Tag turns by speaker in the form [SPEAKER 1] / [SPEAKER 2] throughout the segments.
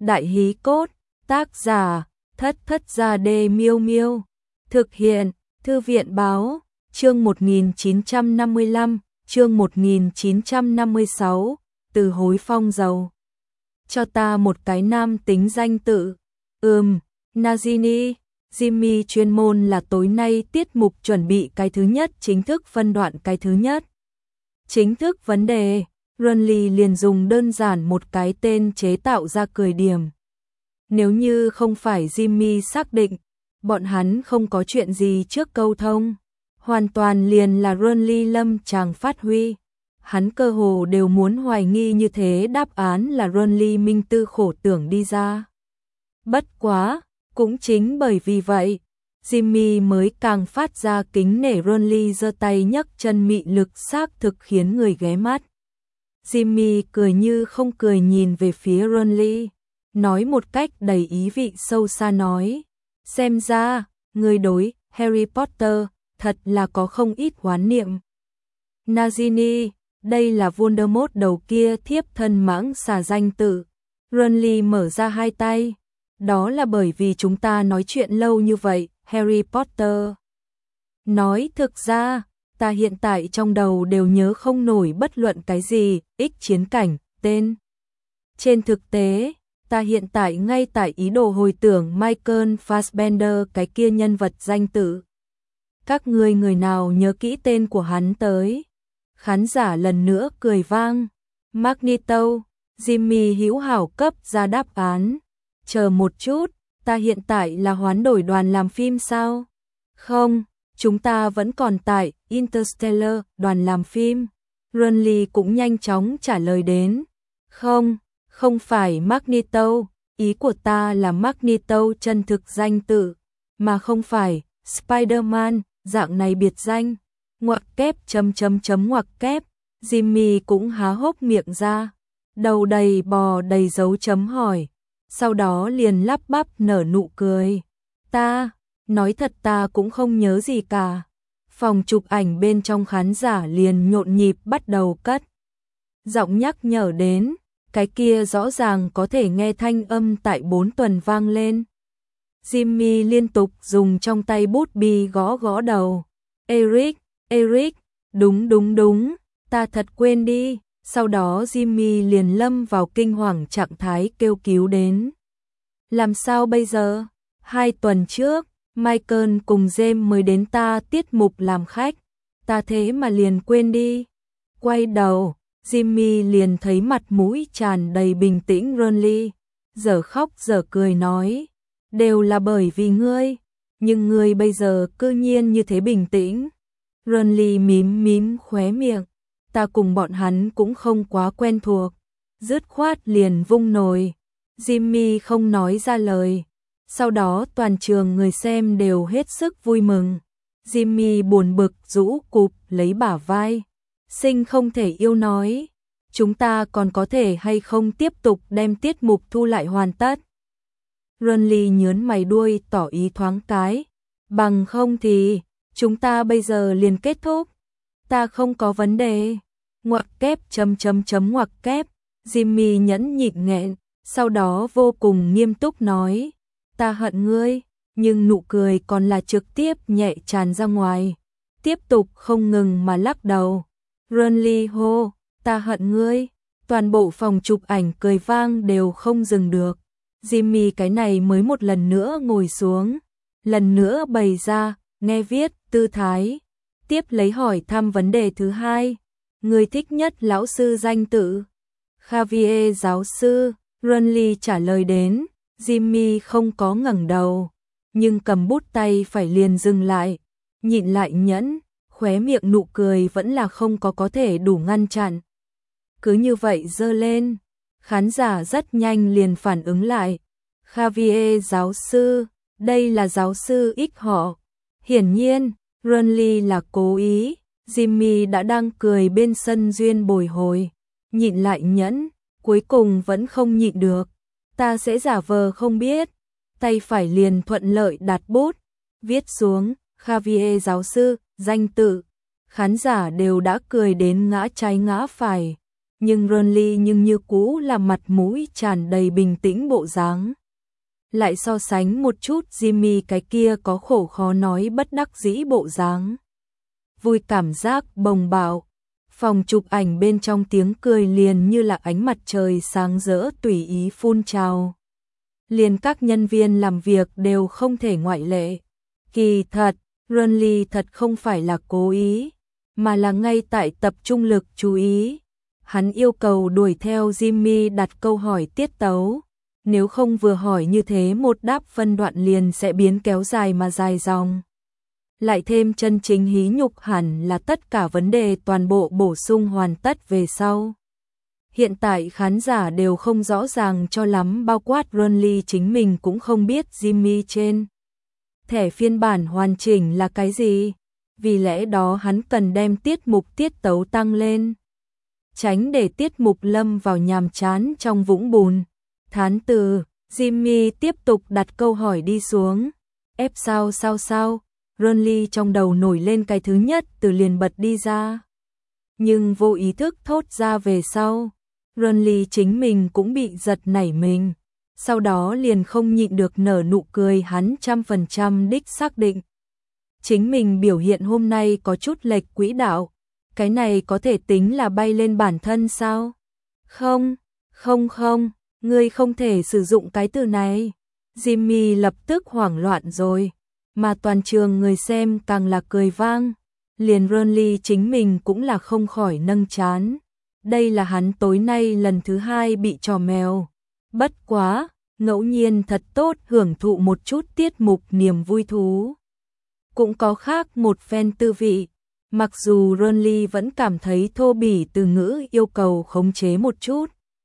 [SPEAKER 1] Đại hí cốt, tác giả, Thất Thất Gia Đê Miêu Miêu. Thực hiện, Thư viện báo, chương 1955, chương 1956, từ hối phong dầu. Cho ta một cái nam tính danh tự. Najini, Jimmy chuyên môn là tối nay tiết mục chuẩn bị cái thứ nhất chính thức phân đoạn cái thứ nhất. Chính thức vấn đề, Runly liền dùng đơn giản một cái tên chế tạo ra cười điểm. Nếu như không phải Jimmy xác định, bọn hắn không có chuyện gì trước câu thông. Hoàn toàn liền là Runly lâm chàng phát huy. Hắn cơ hồ đều muốn hoài nghi như thế đáp án là Runly minh tư khổ tưởng đi ra. Bất quá, cũng chính bởi vì vậy, Jimmy mới càng phát ra kính nể Runly giơ tay nhấc chân mị lực xác thực khiến người ghé mắt. Jimmy cười như không cười nhìn về phía Runly, nói một cách đầy ý vị sâu xa nói, xem ra, người đối Harry Potter thật là có không ít oán niệm. Nagini, đây là Voldemort đầu kia thiếp thân mãng xà danh tự. Runly mở ra hai tay, đó là bởi vì chúng ta nói chuyện lâu như vậy, Harry Potter. Nói thực ra, ta hiện tại trong đầu đều nhớ không nổi bất luận cái gì, ích chiến cảnh, tên. Trên thực tế, ta hiện tại ngay tại ý đồ hồi tưởng Michael Fassbender cái kia nhân vật danh tự. Các người nào nhớ kỹ tên của hắn tới? Khán giả lần nữa cười vang. Magneto, Jimmy hữu hảo cấp ra đáp án. Chờ một chút, ta hiện tại là hoán đổi đoàn làm phim sao? Không, chúng ta vẫn còn tại Interstellar đoàn làm phim. Runly cũng nhanh chóng trả lời đến. Không phải Magneto, ý của ta là Magneto chân thực danh tự, mà không phải Spider-Man, dạng này biệt danh. Ngoặc kép ngoặc kép, Jimmy cũng há hốc miệng ra, đầu đầy bò đầy dấu chấm hỏi, sau đó liền lắp bắp nở nụ cười. Ta, nói thật ta cũng không nhớ gì cả. Phòng chụp ảnh bên trong khán giả liền nhộn nhịp bắt đầu cất giọng nhắc nhở đến, cái kia rõ ràng có thể nghe thanh âm tại 4 tuần vang lên. Jimmy liên tục dùng trong tay bút bi gõ đầu. Eric, đúng, ta thật quên đi. Sau đó Jimmy liền lâm vào kinh hoàng trạng thái kêu cứu đến. Làm sao bây giờ? 2 tuần trước, Michael cùng James mới đến ta tiết mục làm khách. Ta thế mà liền quên đi. Quay đầu, Jimmy liền thấy mặt mũi tràn đầy bình tĩnh Runly, giờ khóc giờ cười nói, đều là bởi vì ngươi, nhưng ngươi bây giờ cư nhiên như thế bình tĩnh. Runly mím khóe miệng, ta cùng bọn hắn cũng không quá quen thuộc, dứt khoát liền vung nồi. Jimmy không nói ra lời, sau đó toàn trường người xem đều hết sức vui mừng. Jimmy buồn bực rũ cụp lấy bả vai. Sinh không thể yêu nói, chúng ta còn có thể hay không tiếp tục đem tiết mục thu lại hoàn tất. Runly nhớn mày đuôi tỏ ý thoáng cái, bằng không thì chúng ta bây giờ liền kết thúc. Ta không có vấn đề. Ngoặc kép ngoặc kép, Jimmy nhẫn nhịn nghẹn, sau đó vô cùng nghiêm túc nói, ta hận ngươi, nhưng nụ cười còn là trực tiếp nhẹ tràn ra ngoài, tiếp tục không ngừng mà lắc đầu. Runly hô, ta hận ngươi, toàn bộ phòng chụp ảnh cười vang đều không dừng được. Jimmy cái này mới một lần nữa ngồi xuống, lần nữa bày ra, nghe viết, tư thái. Tiếp lấy hỏi thăm vấn đề thứ hai, người thích nhất lão sư danh tự? Xavier giáo sư, Runly trả lời đến. Jimmy không có ngẩng đầu, nhưng cầm bút tay phải liền dừng lại, nhịn lại nhẫn. Khóe miệng nụ cười vẫn là không có thể đủ ngăn chặn. Cứ như vậy giơ lên, khán giả rất nhanh liền phản ứng lại. Xavier giáo sư, đây là giáo sư ích họ. Hiển nhiên, Runly là cố ý, Jimmy đã đang cười bên sân duyên bồi hồi, nhịn lại nhẫn, cuối cùng vẫn không nhịn được. Ta sẽ giả vờ không biết, tay phải liền thuận lợi đặt bút, viết xuống, Xavier giáo sư, danh tự. Khán giả đều đã cười đến ngã trái ngã phải, nhưng Ronly nhưng như cũ là mặt mũi tràn đầy bình tĩnh bộ dáng. Lại so sánh một chút Jimmy cái kia có khổ khó nói bất đắc dĩ bộ dáng. Vui cảm giác bồng bạo. Phòng chụp ảnh bên trong tiếng cười liền như là ánh mặt trời sáng rỡ tùy ý phun trào. Liền các nhân viên làm việc đều không thể ngoại lệ. Kỳ thật, Ronly thật không phải là cố ý, mà là ngay tại tập trung lực chú ý. Hắn yêu cầu đuổi theo Jimmy đặt câu hỏi tiết tấu. Nếu không vừa hỏi như thế một đáp phân đoạn liền sẽ biến kéo dài mà dài dòng. Lại thêm chân chính hí nhục hẳn là tất cả vấn đề toàn bộ bổ sung hoàn tất về sau. Hiện tại khán giả đều không rõ ràng cho lắm, bao quát Ronly chính mình cũng không biết Jimmy trên thẻ phiên bản hoàn chỉnh là cái gì. Vì lẽ đó hắn cần đem tiết mục tiết tấu tăng lên, tránh để tiết mục lâm vào nhàm chán trong vũng bùn. Thán từ, Jimmy tiếp tục đặt câu hỏi đi xuống. Ép sao? Ronly trong đầu nổi lên cái thứ nhất từ liền bật đi ra. Nhưng vô ý thức thốt ra về sau. Ronly chính mình cũng bị giật nảy mình. Sau đó liền không nhịn được nở nụ cười, hắn 100% đích xác định. Chính mình biểu hiện hôm nay có chút lệch quỹ đạo. Cái này có thể tính là bay lên bản thân sao? Không, ngươi không thể sử dụng cái từ này. Jimmy lập tức hoảng loạn rồi. Mà toàn trường người xem càng là cười vang. Liền Ronly chính mình cũng là không khỏi nâng trán. Đây là hắn tối nay lần thứ 2 bị trò mèo. Bất quá, ngẫu nhiên thật tốt hưởng thụ một chút tiết mục niềm vui thú. Cũng có khác một phen tư vị. Mặc dù Ronly vẫn cảm thấy thô bỉ từ ngữ yêu cầu khống chế một chút.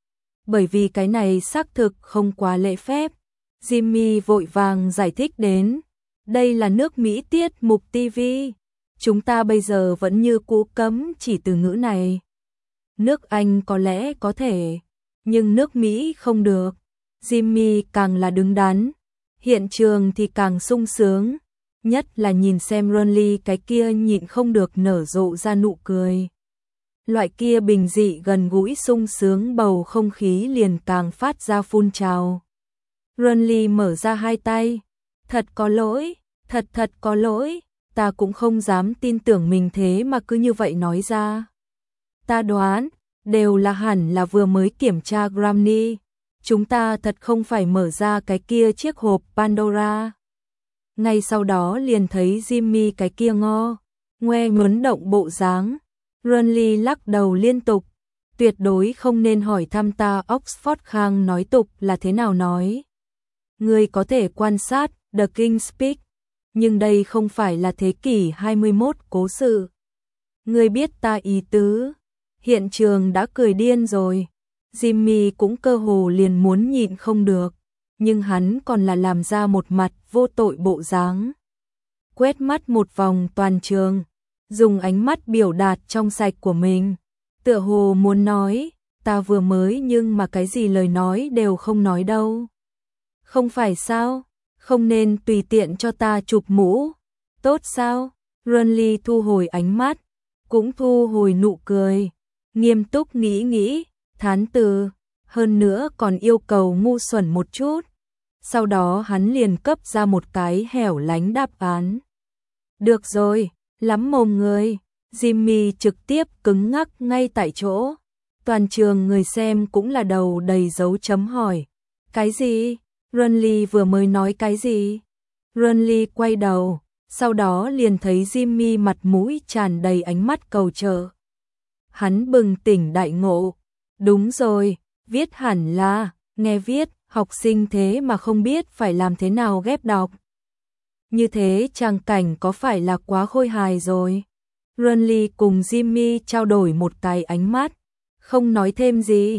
[SPEAKER 1] Bởi vì cái này xác thực không quá lễ phép. Jimmy vội vàng giải thích đến. Đây là nước Mỹ tiết mục TV. Chúng ta bây giờ vẫn như cũ cấm chỉ từ ngữ này. Nước Anh có lẽ có thể, nhưng nước Mỹ không được. Jimmy càng là đứng đắn, hiện trường thì càng sung sướng. Nhất là nhìn xem Ronly cái kia nhịn không được nở rộ ra nụ cười. Loại kia bình dị gần gũi sung sướng bầu không khí liền càng phát ra phun trào. Ronly mở ra hai tay. Thật có lỗi, thật có lỗi, ta cũng không dám tin tưởng mình thế mà cứ như vậy nói ra. Ta đoán, đều là hẳn là vừa mới kiểm tra Grammy. Chúng ta thật không phải mở ra cái kia chiếc hộp Pandora. Ngay sau đó liền thấy Jimmy cái kia ngoe nguấn động bộ dáng. Ronly lắc đầu liên tục. Tuyệt đối không nên hỏi thăm ta Oxford Khang nói tục là thế nào nói. Ngươi có thể quan sát The King Speak, nhưng đây không phải là thế kỷ 21 cố sự. Ngươi biết ta ý tứ. Hiện trường đã cười điên rồi. Jimmy cũng cơ hồ liền muốn nhịn không được, nhưng hắn còn là làm ra một mặt vô tội bộ dáng. Quét mắt một vòng toàn trường, dùng ánh mắt biểu đạt trong sạch của mình, tựa hồ muốn nói, ta vừa mới nhưng mà cái gì lời nói đều không nói đâu. Không phải sao? Không nên tùy tiện cho ta chụp mũ. Tốt sao? Ronly thu hồi ánh mắt, cũng thu hồi nụ cười, nghiêm túc nghĩ, thán từ, hơn nữa còn yêu cầu ngu xuẩn một chút. Sau đó hắn liền cấp ra một cái hẻo lánh đáp án. Được rồi, lắm mồm người. Jimmy trực tiếp cứng ngắc ngay tại chỗ. Toàn trường người xem cũng là đầu đầy dấu chấm hỏi. Cái gì? Ronly vừa mới nói cái gì? Ronly quay đầu, sau đó liền thấy Jimmy mặt mũi tràn đầy ánh mắt cầu trợ. Hắn bừng tỉnh đại ngộ. Đúng rồi, viết hẳn là, nghe viết, học sinh thế mà không biết phải làm thế nào ghép đọc. Như thế trang cảnh có phải là quá khôi hài rồi? Ronly cùng Jimmy trao đổi một cái ánh mắt, không nói thêm gì.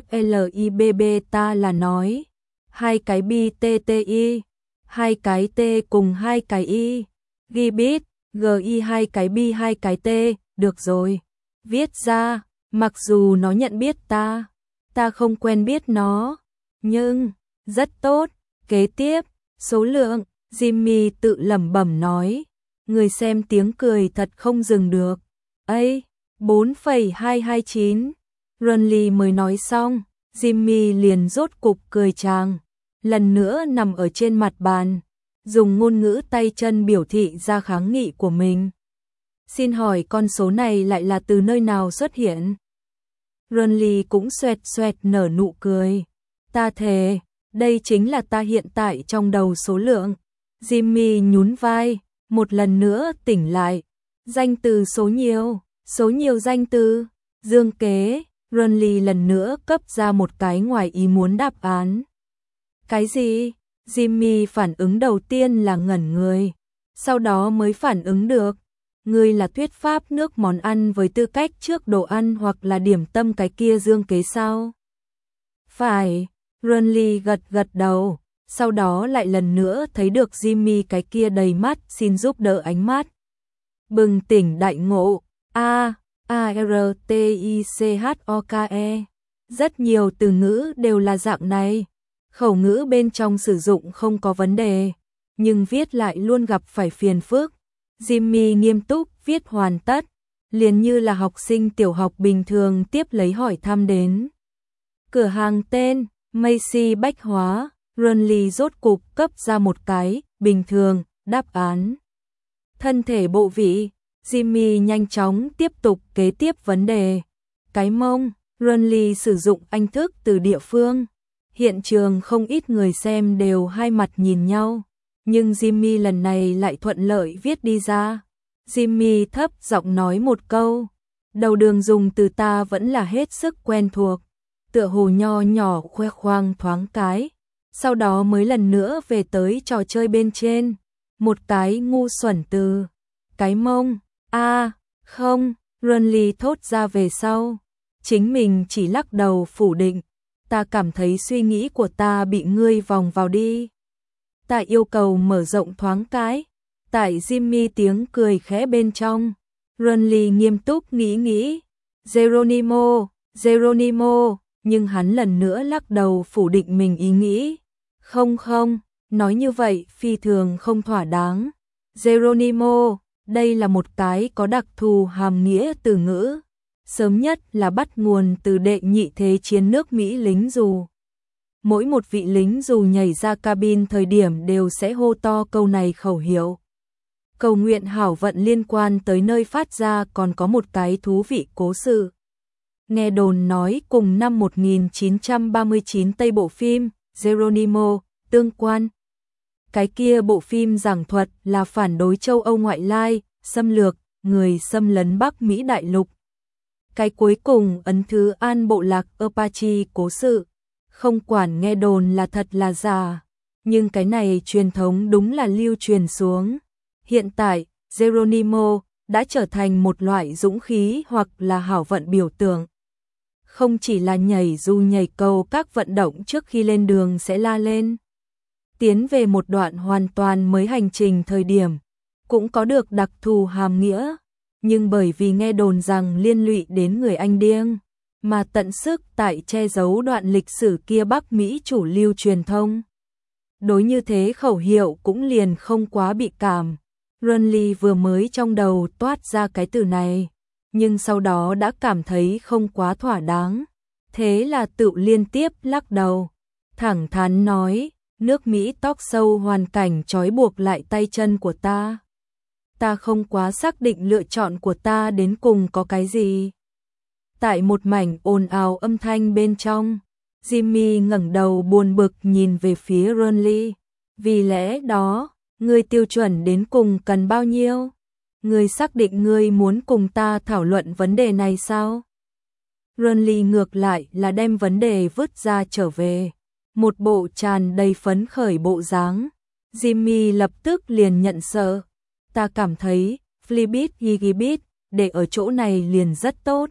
[SPEAKER 1] FLIBB ta là nói, hai cái BTTI, hai cái T cùng hai cái I, Gibit, GI hai cái B hai cái T, được rồi. Viết ra, mặc dù nó nhận biết ta không quen biết nó, nhưng, rất tốt. Kế tiếp, số lượng, Jimmy tự lẩm bẩm nói, người xem tiếng cười thật không dừng được. Ây, 4,229, Ronly mới nói xong, Jimmy liền rốt cục cười chàng, lần nữa nằm ở trên mặt bàn, dùng ngôn ngữ tay chân biểu thị ra kháng nghị của mình. Xin hỏi con số này lại là từ nơi nào xuất hiện? Ronly cũng xoẹt xoẹt nở nụ cười. Ta thề, đây chính là ta hiện tại trong đầu số lượng. Jimmy nhún vai, một lần nữa tỉnh lại. Danh từ số nhiều danh từ, dương kế. Ronly lần nữa cấp ra một cái ngoài ý muốn đáp án. Cái gì? Jimmy phản ứng đầu tiên là ngẩn người, sau đó mới phản ứng được. Ngươi là thuyết pháp nước món ăn với tư cách trước đồ ăn hoặc là điểm tâm cái kia dương kế sao? Phải, Ronly gật gật đầu, sau đó lại lần nữa thấy được Jimmy cái kia đầy mắt xin giúp đỡ ánh mắt. Bừng tỉnh đại ngộ, A-R-T-I-C-H-O-K-E. Rất nhiều từ ngữ đều là dạng này. Khẩu ngữ bên trong sử dụng không có vấn đề, nhưng viết lại luôn gặp phải phiền phức. Jimmy nghiêm túc viết hoàn tất, liền như là học sinh tiểu học bình thường tiếp lấy hỏi thăm đến. Cửa hàng tên, Macy Bách Hóa, Ronly rốt cục cấp ra một cái, bình thường, đáp án. Thân thể bộ vị, Jimmy nhanh chóng tiếp tục kế tiếp vấn đề. Cái mông, Ronly sử dụng Anh thức từ địa phương. Hiện trường không ít người xem đều hai mặt nhìn nhau, nhưng Jimmy lần này lại thuận lợi viết đi ra. Jimmy thấp giọng nói một câu, đầu đường dùng từ ta vẫn là hết sức quen thuộc, tựa hồ nho nhỏ khoe khoang thoáng cái, sau đó mới lần nữa về tới trò chơi bên trên, một cái ngu xuẩn từ, cái mông, không, Ronly thốt ra về sau, chính mình chỉ lắc đầu phủ định. Ta cảm thấy suy nghĩ của ta bị ngươi vòng vào đi. Ta yêu cầu mở rộng thoáng cái. Tại Jimmy tiếng cười khẽ bên trong. Ronly nghiêm túc nghĩ. Geronimo, nhưng hắn lần nữa lắc đầu phủ định mình ý nghĩ. Không, nói như vậy phi thường không thỏa đáng. Geronimo, đây là một cái có đặc thù hàm nghĩa từ ngữ. Sớm nhất là bắt nguồn từ đệ nhị thế chiến nước Mỹ lính dù. Mỗi một vị lính dù nhảy ra cabin thời điểm đều sẽ hô to câu này khẩu hiệu. Cầu nguyện hảo vận liên quan tới nơi phát ra còn có một cái thú vị cố sự. Nghe đồn nói cùng năm 1939 Tây bộ phim Geronimo tương quan. Cái kia bộ phim giảng thuật là phản đối châu Âu ngoại lai, xâm lược, người xâm lấn Bắc Mỹ đại lục. Cái cuối cùng ấn thứ An bộ lạc Apache cố sự, không quản nghe đồn là thật là giả, nhưng cái này truyền thống đúng là lưu truyền xuống. Hiện tại, Geronimo đã trở thành một loại dũng khí hoặc là hảo vận biểu tượng. Không chỉ là nhảy dù nhảy cầu các vận động trước khi lên đường sẽ la lên. Tiến về một đoạn hoàn toàn mới hành trình thời điểm, cũng có được đặc thù hàm nghĩa. Nhưng bởi vì nghe đồn rằng liên lụy đến người Anh điên, mà tận sức tại che giấu đoạn lịch sử kia Bắc Mỹ chủ lưu truyền thông. Đối như thế khẩu hiệu cũng liền không quá bị cảm. Ronly vừa mới trong đầu toát ra cái từ này, nhưng sau đó đã cảm thấy không quá thỏa đáng. Thế là tự liên tiếp lắc đầu, thẳng thắn nói, nước Mỹ talk show hoàn cảnh trói buộc lại tay chân của ta. Ta không quá xác định lựa chọn của ta đến cùng có cái gì. Tại một mảnh ồn ào âm thanh bên trong, Jimmy ngẩng đầu buồn bực nhìn về phía Ronly. Vì lẽ đó, ngươi tiêu chuẩn đến cùng cần bao nhiêu? Ngươi xác định ngươi muốn cùng ta thảo luận vấn đề này sao? Ronly ngược lại là đem vấn đề vứt ra trở về. Một bộ tràn đầy phấn khởi bộ dáng. Jimmy lập tức liền nhận sợ. Ta cảm thấy, Flibit Gigibit, để ở chỗ này liền rất tốt.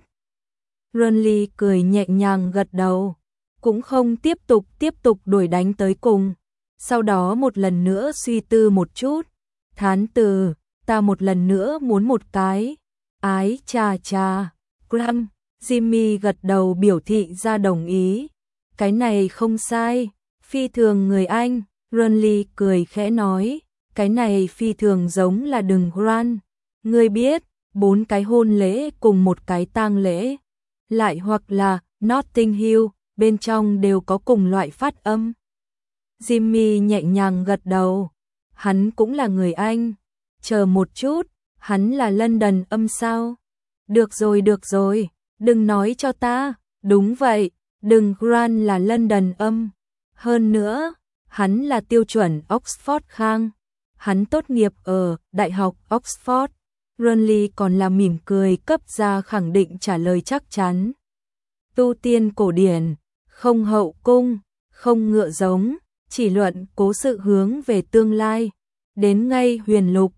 [SPEAKER 1] Ronly cười nhẹ nhàng gật đầu, cũng không tiếp tục đuổi đánh tới cùng. Sau đó một lần nữa suy tư một chút, thán từ, ta một lần nữa muốn một cái. Ái cha, Graham, Jimmy gật đầu biểu thị ra đồng ý. Cái này không sai, phi thường người Anh, Ronly cười khẽ nói. Cái này phi thường giống là đừng Gran. Ngươi biết, 4 cái hôn lễ cùng một cái tang lễ. lại hoặc là Notting Hill, bên trong đều có cùng loại phát âm. Jimmy nhẹ nhàng gật đầu. Hắn cũng là người Anh. Chờ một chút, hắn là London âm sao? Được rồi, đừng nói cho ta. Đúng vậy, đừng Grant là London âm. Hơn nữa, hắn là tiêu chuẩn Oxford Khang. Hắn tốt nghiệp ở Đại học Oxford. Runley còn là mỉm cười cấp ra khẳng định trả lời chắc chắn. Tu tiên cổ điển, không hậu cung, không ngựa giống, chỉ luận cố sự hướng về tương lai. Đến ngay huyền lục,